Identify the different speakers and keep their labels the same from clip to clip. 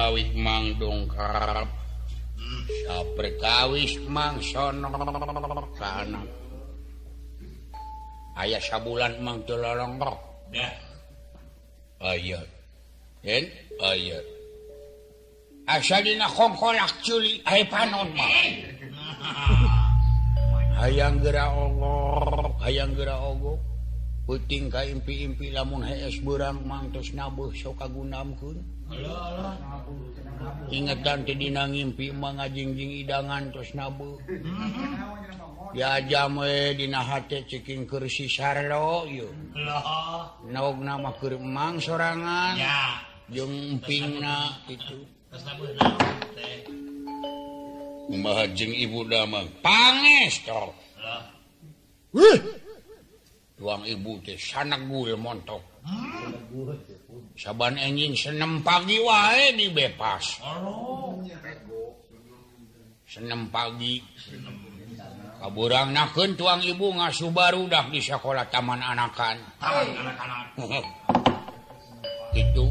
Speaker 1: kawis mang dongkap saperkawis mang sono kana aya sabulan mang teu lolongkok
Speaker 2: dah
Speaker 1: aya yen aya asa dina kongkolak culi aya panon mah hayang geura ogo puting ka impi-impi lamun hees beurang mang tos nabuh sok kagunamkeun ingetan teh dina ngimpi mah ngajingjing idangan tos nabuh diajam we dina hate ceking keur si Sarlo ieu naogna mah keur mang sorangan
Speaker 2: ya
Speaker 1: jeung empingna kitu
Speaker 2: tos nabuh naon teh
Speaker 1: kumaha jeung ibu damang panges tor tuang ibu teh sanegul montok saban enjing 6 pagi wae dibebas 6 pagi kaburangnakeun tuang ibu ngasuh barudak di sekolah taman anakan gitu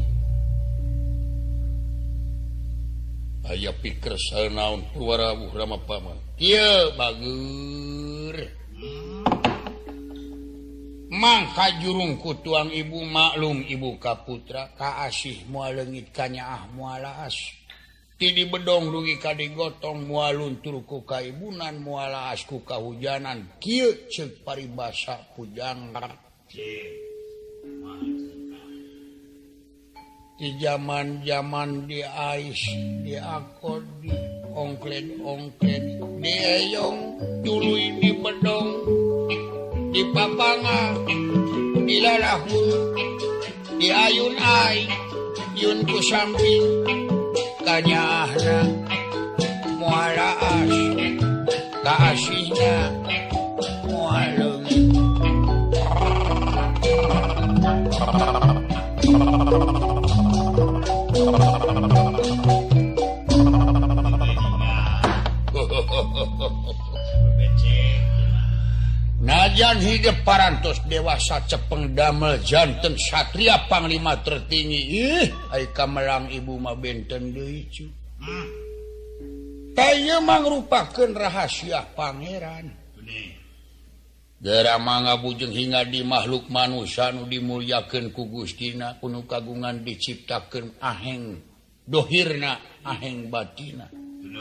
Speaker 1: aya pikir sanaon warawuh rama paman kieu bagur mangka jurung ku tuang ibu maklum ibu kaputra kaasih moal leungit ka nyaah moal laas ti di bedong dugi ka digotong moal luntur ku kaibunan moal laas ku kahujanan kieu ceuk paribasa pujang di zaman-zaman di ais di akod di ongklen di eyong tuluy di bedong di papanga di lalahun di ayun ay yun ku samping kanyahna moal laas kaasihna moal leungit najan hidup parantos dewasa cepeng damel janten satria panglima tertinggi ai kamelang ibu mah benten deui cu teu mangrupakeun rahasia pangeran Dera mangga bujeng hingga di makhluk manusia nu dimulyakeun ku Gustina kuno kagungan diciptakeun aheng dohirna aheng batina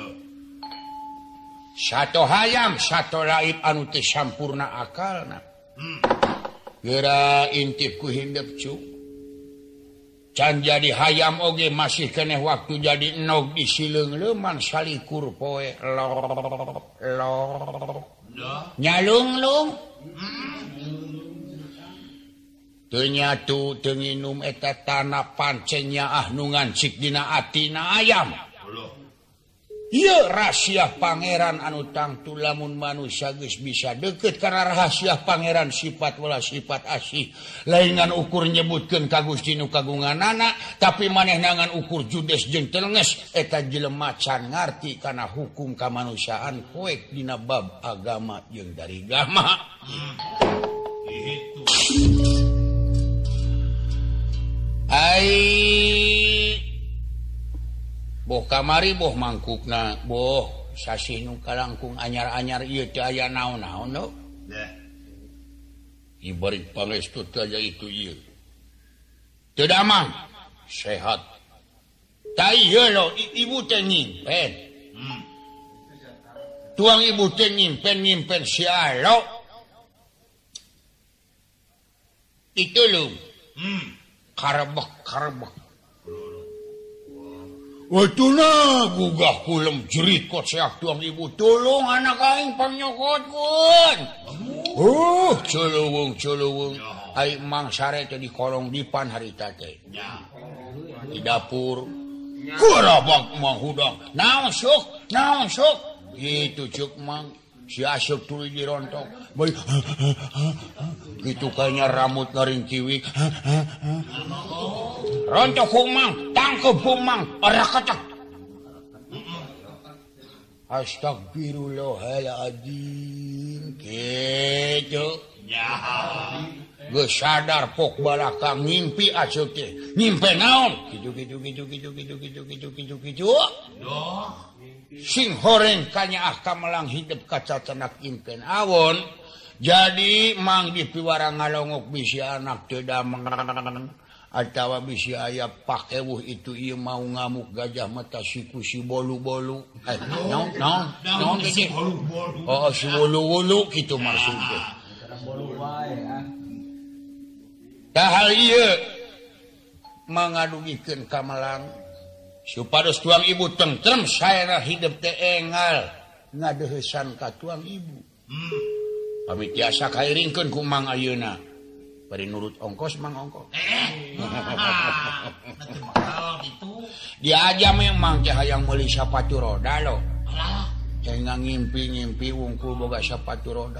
Speaker 1: sato hayam sato laib anu teu sampurna akalna geura intip ku hindep cu can jadi hayam oge masih keneh waktu jadi enog di sileung leuman salikur poe nyalunglung teu nyatu teu nginum eta tanah pancenya nu ngancik dina atina ayam ieu rahasia pangeran anu tangtu lamun manusia geus bisa deukeut kana rahasia pangeran sifat wala sifat asih lain ngan ukur nyebutkeun ka Gusti nu kagunganana tapi manehna ngan ukur judes jeung telenges eta jelema can ngarti kana hukum kamanusiaan poek dina bab agama jeung dari agama
Speaker 2: gitu
Speaker 1: ai boh kamari boh mangkukna boh sasih nu kalangkung anyar-anyar ieu teh aya naon-naon no ibarit pangestu teh aya itu ieu teu damang sehat ta ieu lo ibu teh nyimpen tuang ibu teh nyimpen si alo itu lu karebek watuna gugah kulem jerit kot seak tuang ibu tolong anak aing panyokotkeun ceuleung ai mang sare teh di kolong dipan harita teh di dapur kurabak mah hudang naon sok gitu cuk mang si asuk tuluy dirontok beuy gitu kayaknya rambut ngaring ciwik rontok mang tangkep mang arakatak astagfirullahaladzim gitu geus sadar pok balakang ngimpi asup teh ngimpi naon kitu sing horeng kanyaah kamelang hidup kaca tenak impen awon jadi mang dipiwara ngalongok bisi anak teu damang atawa bisi aya pakewuh itu ieu mau ngamuk gajah mata siku si bolu-bolu naon si bolu-bolu oh si bolu-bolu kitu maksudna bolu wae tah ieu mangadugikeun ka Malang supados tuang ibu tentrem saera hidup teh engal ngadeuheusan ka tuang ibu pami tiasa kairingkeun ku Mang ayeuna bari nurut ongkos Mang ongkos dia aja memang teh hayang meuli sapatu roda lo teh ngimpi-ngimpi wungkul boga sapatu roda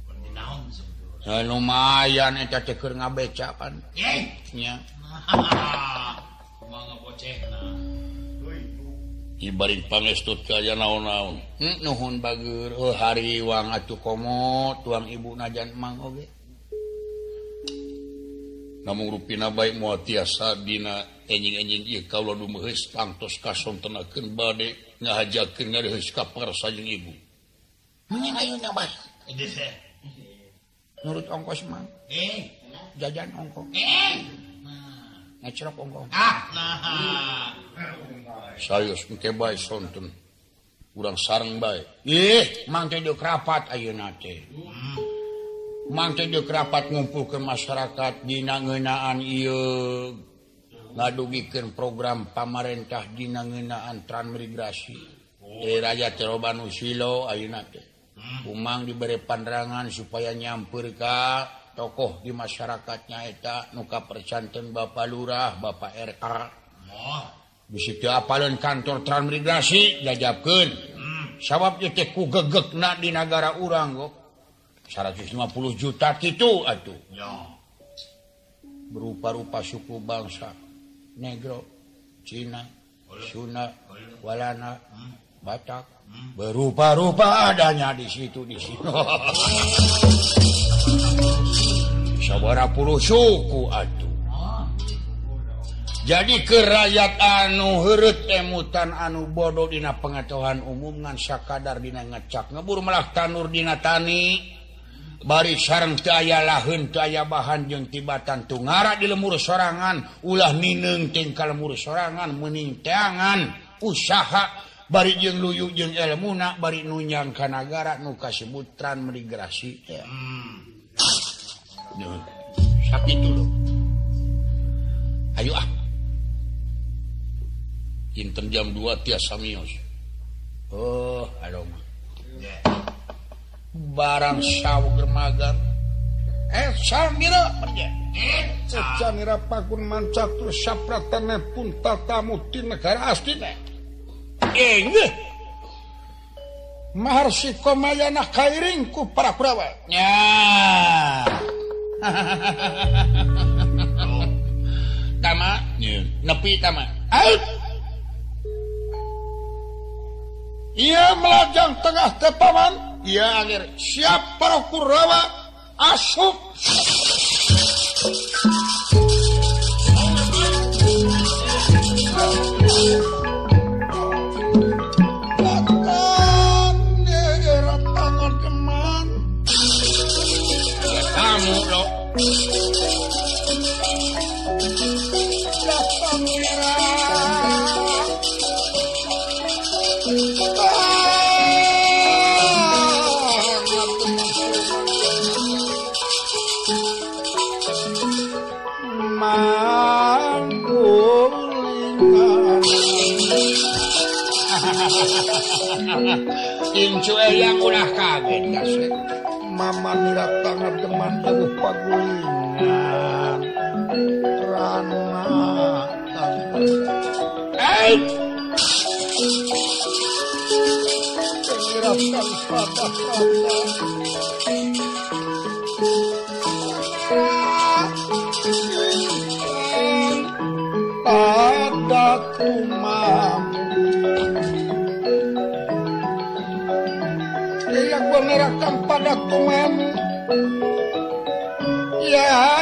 Speaker 1: lumayan eta teh keur ngabeca pan nya kumaha bocehna ibaring pangestut kaya naon-naon nuhun bageur hariwang atuh komo tuang ibu najan Mang oge namun rupina baik moal tiasa dina enjing-enjing ieu kaula dumeheus tangtos kasontenakeun bade ngahajakeun ngadeuheus ka parsa jeung ibu ayeuna bae nurut ongkos Mang jajan ongkos ngecrok ongkos sayos engke bae sonten urang sareng bae Mang teh deuk rapat ayeuna teh Mang teh deuk rapat ngumpulkeun masyarakat dina ngeunaan ieu ngadugikeun program pamarentah dina ngeunaan transmigrasi rakyat Roban Usilo ayeuna teh Mang diberi pandangan supaya nyamper ka tokoh di masyarakatnya eta nu kapercanten Bapak Lurah Bapak RK bisi teu apaleun kantor transmigrasi jajabkeun sabab ieu teh ku gegegna di nagara urang kok 150 juta kitu atuh berupa-rupa suku bangsa Negro Cina Sunda Walana Batak berupa-rupa adanya di situ sabaraha puluh suku atuh jadi ke rakyat anu heureut emutan anu bodoh dina pengetahuan umum ngan sakadar dina ngecak ngebur melah tanur dina tani bari sareng teu aya laheun teu aya bahan jeung tibatan tungara di lemur sorangan ulah nineung teh ka lemur sorangan meuning teangan usaha bari jeung luyu jeung elmuna bari nunyang ka nagara nu kasebut transmigrasi teh sakitu lho ayo inten jam 2 tiasa mios halo mah barang sawer magang sangira perja sangira pakun mancatur sapratane pun tatamu ti negara asli nggih maharsi komayana kairing ku para kurawa nya tama nepi tama iya melajang tengah tepaman iya akhir siap para kurawa asup Incu yang ulah kaget kasih mama niratang teman teguh pagulingan rana niratang patah ada kumam yang menerangkan pada kumam ya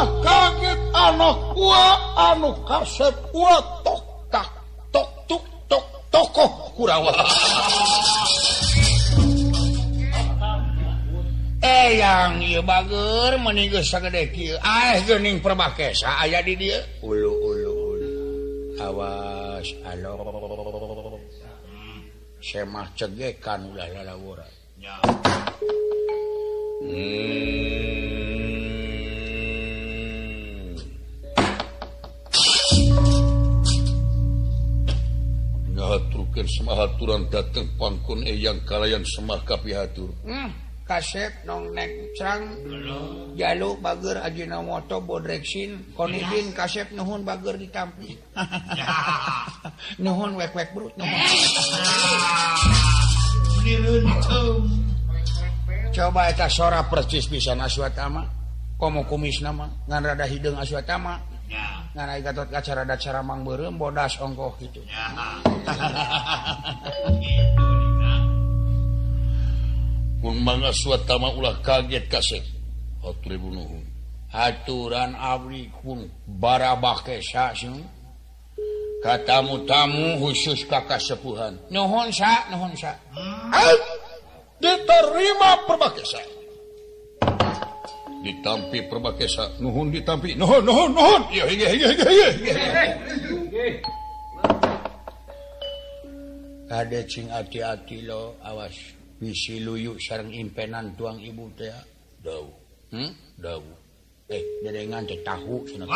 Speaker 1: ulah kaget anak anu kasep tok tak tok tuk tok tokoh Kurawa. Eyang ieu bager meuni geus sagede kieu. Geuning Perbakesa aya di dieu. Ulu. Awas alo. Semah cegekan ulah lalawura. Nya. Ngaturkeun semahaturan dateng pangkon eyang kalayan semah kapihatur. Kasep nong nek crang jalu bager Ajinomoto bodreksin konidin kasep nuhun bager ditampi. Nuhun wek brut nuhun. Coba eta sora percis pisan Aswatama komo kumis nama ngan rada hideung Aswatama ngan aya Gatot Kaca rada caramang beureum bodas ongkoh kitu. Mun mangga Aswatama ulah kaget kasep hatur ibu nuhun haturan abdi kun Barabakesa sing katamu-tamu khusus ka kasepuhan nuhun sa diterima Perbakesa ditampi Perbakesa nuhun ditampi nuhun iya kade cing hati-hati lo awas bisi luyu sareng impenan tuang ibu teh daw daw dedengan teh tahu cenah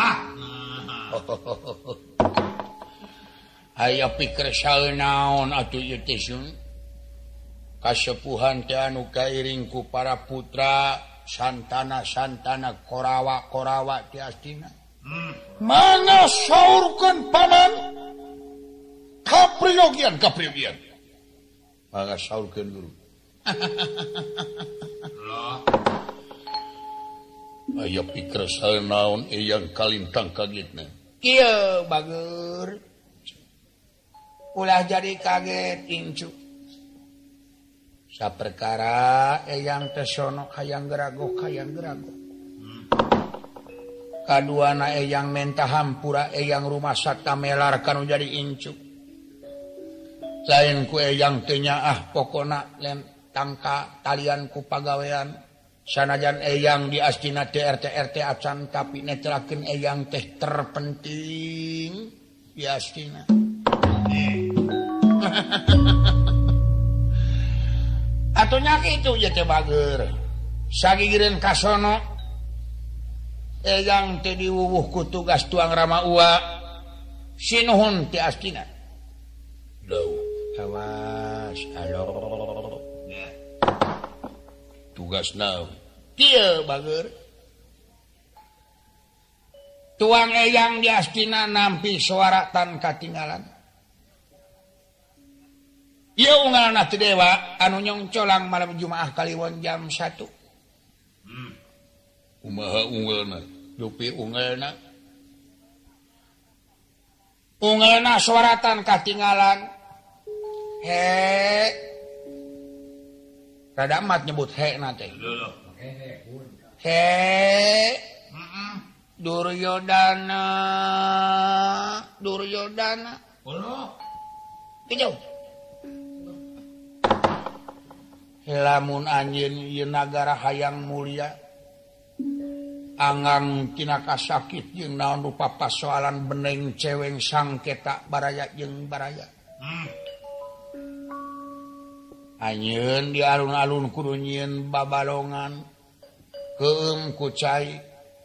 Speaker 1: aya pikir saeunaon atuh ieu teh sun kasepuhan teh anu kairing ku para putra santana korawa ti astina mana saurkeun paman kapriyogian mangga saurkeun guru. Aya pikir saeunaon eyang kalintang kagetna. Kieu bager. Ulah jadi kaget incu. Saperkara eyang teh sono hayang geragoh. Kaduana eyang menta hampura eyang rumah sakta melar kanu jadi incu. Lain ku eyang teu nyaah pokona lem tangka talian ku pagawean sanajan eyang di astina RT acan tapi netelakeun eyang teh terpenting di astina. Atunya kitu ye teh bager sagigireun kasono eyang teh diwuwuh ku tugas tuang Rama Ua sinuhun ti astina. Awas alo tugasna kieu bager tuang eyang di astina nampi suara tan katinggalan ieu unggalna teu dewa anu nyongcolang malam Jumaah Kaliwon jam 1 kumaha unggalna dupi unggalna suara tan katinggalan rada amat nyebut nate. Duryodana. Kijau. Lamun anjeun ieu nagara hayang mulia. Angang tina kasakit jeung naon rupa pasoalan beneng ceweng sangketa baraya jeung baraya. Anjeun di alun-alun kudu nyieun babalongan keum ku cai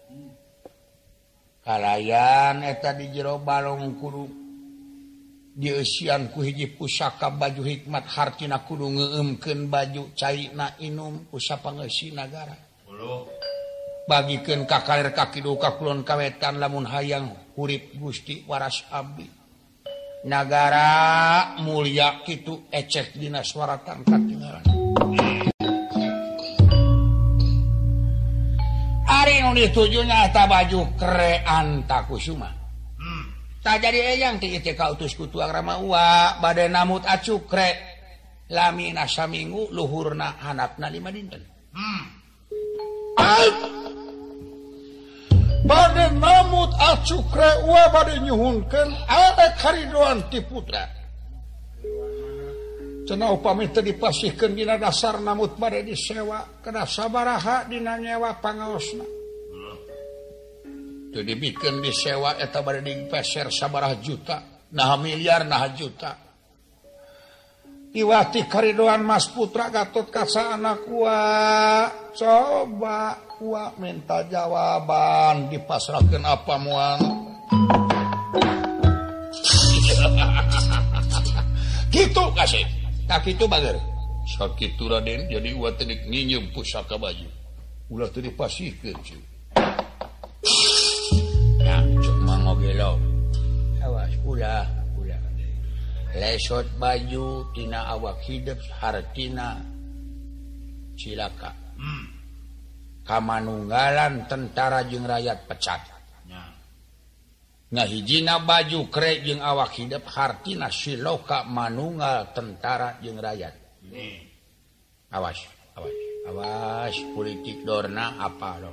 Speaker 1: kalayan eta di jero balong kudu dieusian ku hiji pusaka baju hikmat hartina kudu ngeueumkeun baju caina inum ku sapangeussi nagara bagikeun ka kaler ka kidul ka kulon kawetan lamun hayang urip Gusti waras abdi nagara mulia kitu ecek dina suaratan katinggalan. Ari nu ditujunya eta baju krean takusuma. Tak jadi eyang ti teh kautus ku tuang Rama Ua bade namut acukre lamina saminggu luhurna handapna 5 dinten. bade namut acukre ua bade nyuhunkeun ada karidoan ti putra cenah upami teu dipasihkeun dina dasar namut bade disewa kana sabaraha dina nyewa pangaosna teu dibikeun disewa eta bade dipeser sabaraha juta nah miliar nah juta iwati karidoan Mas Putra Gatot Kaca anak gua coba gua minta jawaban dipasrahkeun apa moal gitu kasih tak kitu bager sakitu Raden jadi gua teu nginyeum pusaka baju ulah teu dipasihkeun cuy ya cuma ngogelo awas ulah lesot baju tina awak hidup hartina cilaka kamanunggalan tentara jeung rakyat pecat ngahijina baju krek jeung awak hidup hartina siloka manunggal tentara jeung rakyat awas politik dorna apa lo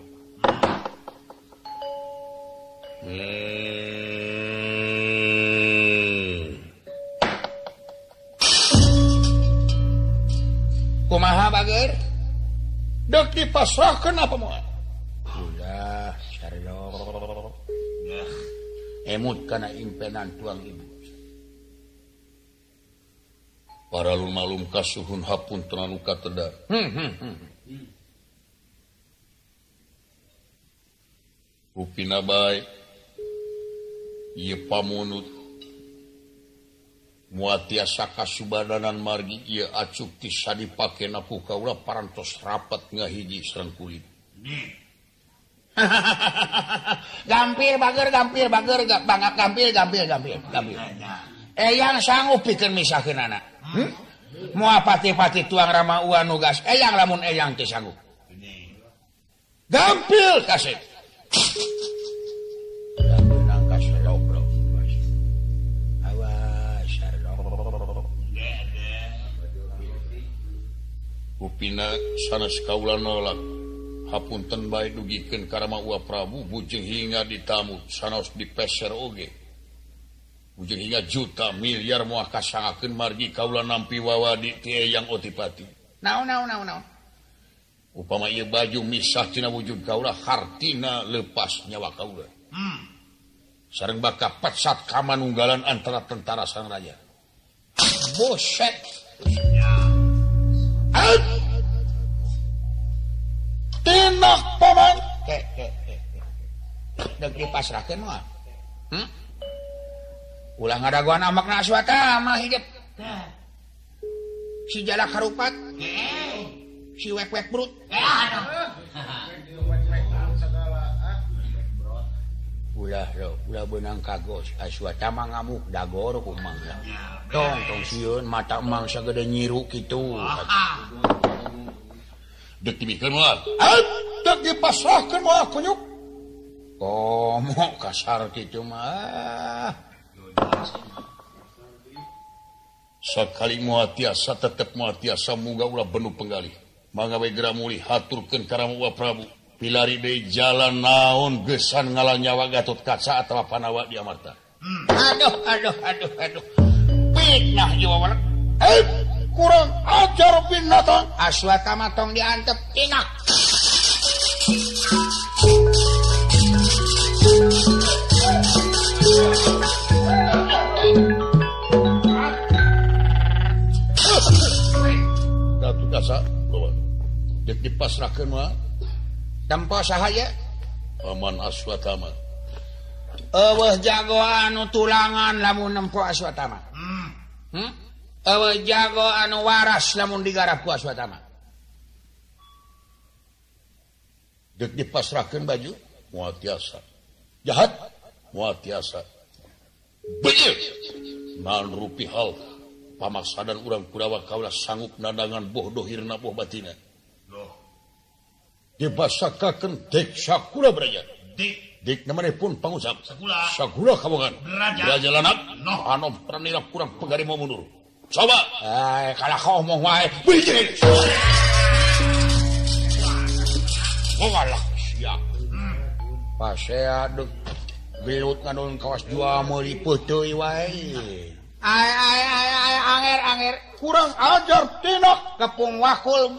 Speaker 1: kumaha bager dek dipasrahkeun apa moal ulah sarelo emut kana impenan tuang ibu para lumalum kasuhun hapun terlalu katedar upina bae ieu pamunut muatiasa kasubadanan margi ieu acuk tisa dipakena ku kaula parantos rapat ngahiji sareng kulit. Gampil bager bangak gampil. Eyang sanggup pikeun misahkeun anak. Moal pati-pati tuang rama ua nugas eyang lamun eyang teh sanggup. Gampil kasih. Upina sanes kaula nolak hapunten bae dugikeun ka Rama Ua Prabu bujeng hingga ditamu sanos dipeser oge bujeng hingga juta miliar moal kasangakeun margi kaula nampi wawadi ti Eyang Otipati naon upama ieu baju misah tina wujud kaula hartina leupas nyawa kaula sareng baka pecat kamanunggalan antara tentara sareng raja boset tinak paman dek dipasrahkeun moal ulah ngadaguan amakna Aswatama hidup si jalak harupat si wek-wek brut ulah beunang kagos Aswatama ngamuk dagor kumang tong sieun mata emang sagede nyiru kitu dek dibikeun moal dek dipasrahkeun moal kunyuk komo kasar kitu mah sakali moal tiasa tetep moal tiasa muga ulah benuh penggalih mangga we geura muli haturkeun ka Rama Ua Prabu pilari deui jalan naon geusan ngalang nyawa Gatot Kaca atawa Panawa di Amarta aduh fitnah jawa kurang ajar binatang Aswatama tong diantep tinak Gatot Kaca dek dipasrahkeun mah tempo sahaya Paman Aswatama eueuh jago anu tulangan lamun nempo Aswatama eueuh jago anu waras lamun digarap ku Aswatama dek dipasrahkeun baju moal tiasa jahat moal tiasa beul naon rupihal pamaksadan urang Kurawa kaula sanggup nandangan boh dohirna boh batina dibasakakeun dek sakula braja dik namanehpun pangusap sakula kawangan raja lanak anom pranira kurang pegari mau mundur coba kalah ngomong wae bijil oh alah siap pasea deg gelut ngadon kawas jual meuli peuteui wae. Anger kurang ajar tina kepung wakul.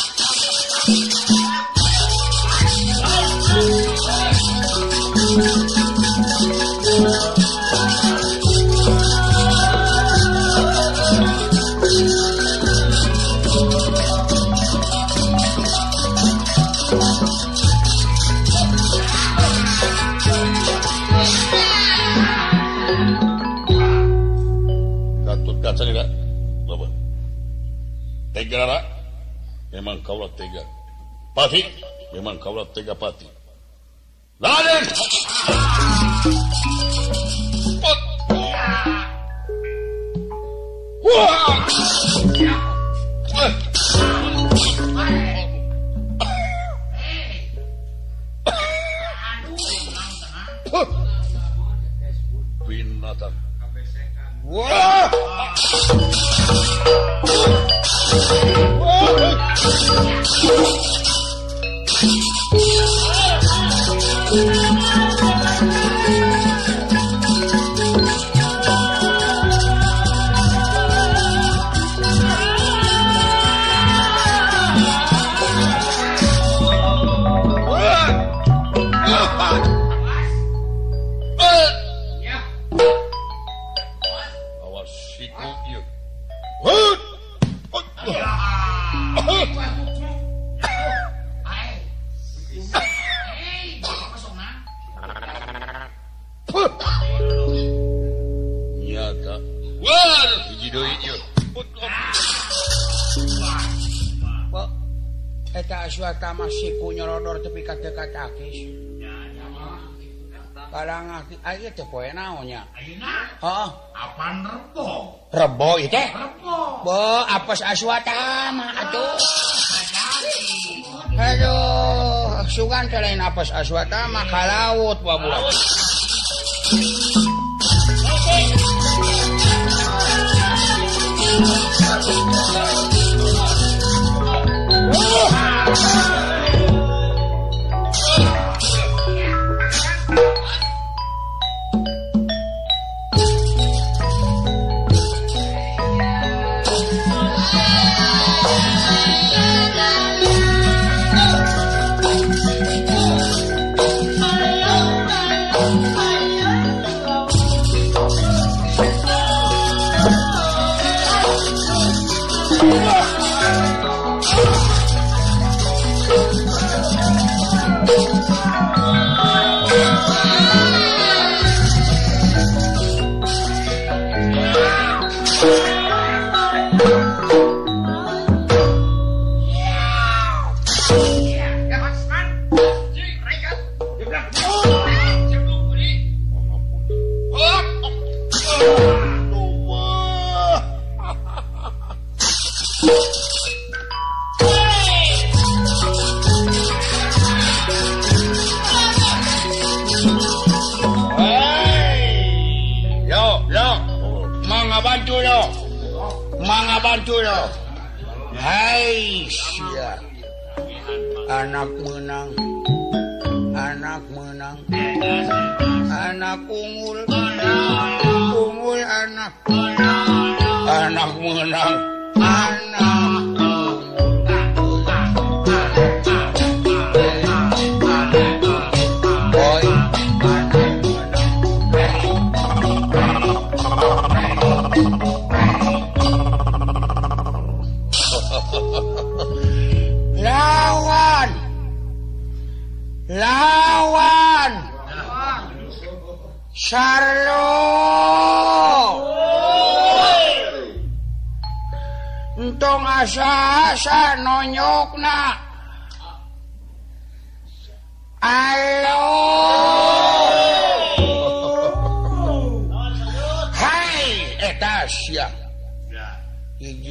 Speaker 3: Kacanya enggak? Bapak. Tega lah. Memang kaulah tega. Pati, memang kaulah tega Pati. Raden! Binatang. Wah!
Speaker 1: Eta masih kunyorodor tepi ka-dekat akis. Kadang aya teh poe naonnya?
Speaker 2: Ayeuna?
Speaker 1: Heeh.
Speaker 2: Apaan rebo?
Speaker 1: Rebo ieu teh?
Speaker 2: Rebo.
Speaker 1: Be apes aswatama atuh. Aduh, sugan teh lain apes aswatama ka laut waburak. Hai sia. Anak menang. Anak unggul. Unggul anak. Anak menang. Anak lawan Sarlo entong asa-asa nonyokna alo hai eta sia hiji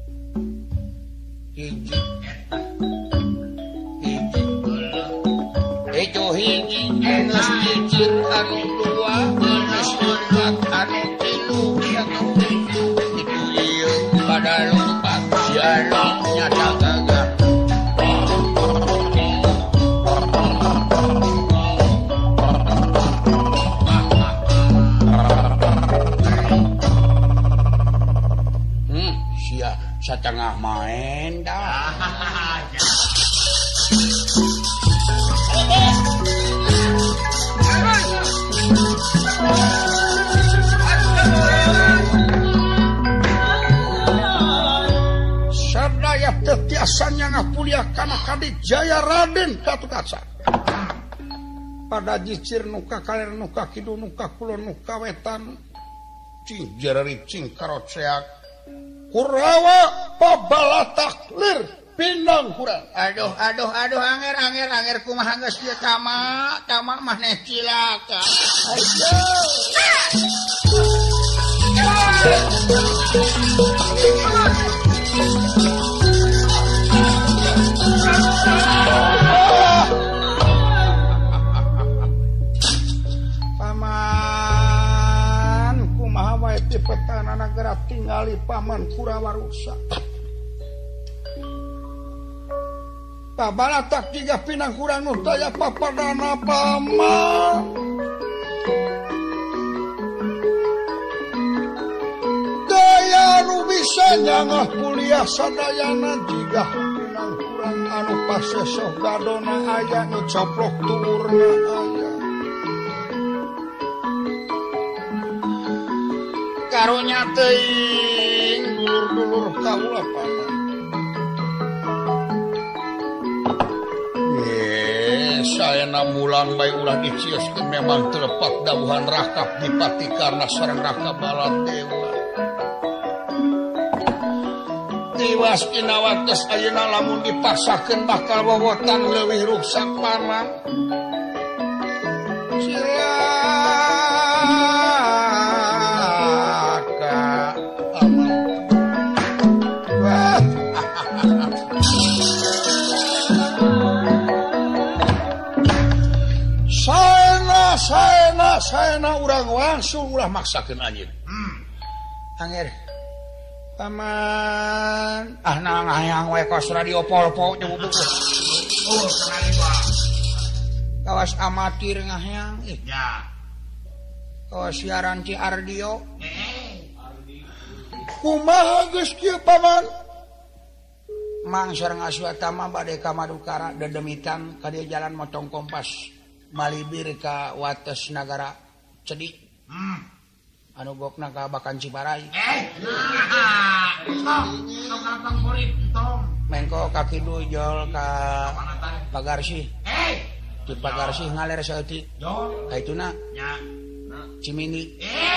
Speaker 1: itu hiji geus cicit anu dua geus lompat anu tilu itu ieu pada lompat sia nyata gagal main dah. Sadaya tetiasannya ngapuliah kana Kadijaya Raden Gatotkaca. Pada jicir nuka kaler nuka kidul nuka kulon nuka wetan cing jerari cing karoceak Kurawa pabalataklir pinang kurang. Aduh anger kumaha geus kieu tama maneh cilaka. Petana nagara tingali paman Kurawa rusak. Pabalatak tiga pinang kurang nutaya papadana paman. Daya nu bisa nyangah kuliah sadayana tiga pinang kurang anu pasesok gadona aya nu coplok turna aya. Karunya teuing dulur-dulur kaula paman. Saena mulang bae ulah dicioskeun memang telepak dawuhan Rakap Dipati karna sareng Raka Baladewa. Tiwas dina wates ayeuna lamun dipaksakeun bakal wowotan leuwih ruksak paman. Saena urang wangsul ulah maksakeun anjeun. Anger. Paman, nang hayang we kos radio polpo nyebut. Oh, kenali Pak. Kawas amatir ngahayang. Ya. Kawas siaran Ci Ardio. Kumaha geus kieu paman? Mang sareng Aswatama bade ka Madukara dedemitan ka dieu jalan motong kompas. Malibir ka wates nagara Cedik. Anu gokna ka Bakan Ciparai. Mengko ka kidul jol ka Pagarsih. Di Pagarsih ngaler saeutik. Ka ituna. Nya. Cimindi.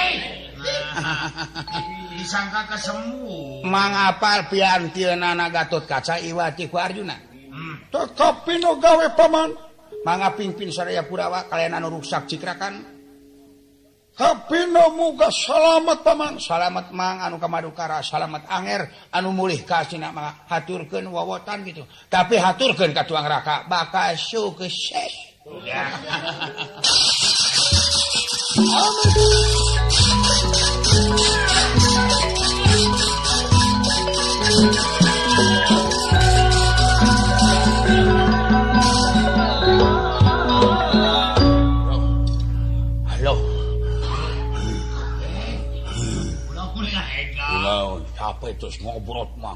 Speaker 1: Disangka kesemu. Mangapal piantieunana Gatotkaca iwati ku Arjuna. Tetapi nu gawe paman mangga pingpin sadaya Kurawa kalian anu ruksak cikrakan. Tapi nu muga salamet paman, salamet mang anu ka Madukara, salamet anger anu mulih ka Cina mangga haturkeun wawotan gitu. Tapi haturkeun ka tuang Raka bakal sukses. Ya. Capek terus ngobrol mang.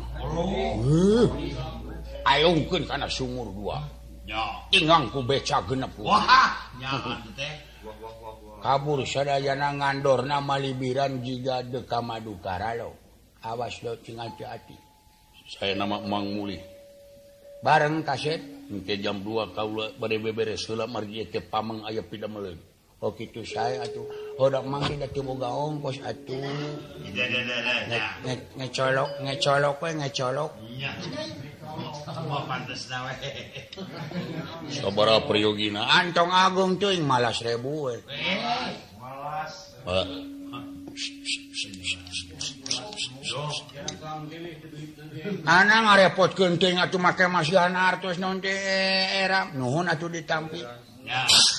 Speaker 1: Ayungkeun kana sumur 2. Nya. Tingang ku beca genep. Wah, nya teh. Kabur sadayana ngandorna malibiran jiga deka Madukara lo. Awas lo cing hati-hati. Saya nama Mang Muli. Bareng kaset engke jam 2 kaula bade beberes heula margi teh pameng aya pidameleun. Oh kitu saya atuh. Hodak mang tidak boga ongkos atuh. Ngecolok we ngecolok. Nya. Mau pantesna we. Sabaraha priyogina? Antong agung teuing malas 1000 we. Malas. Ana ngarepotkeun teuing atuh make masihan artos naon teh era. Nuhun atuh ditampi. Ya.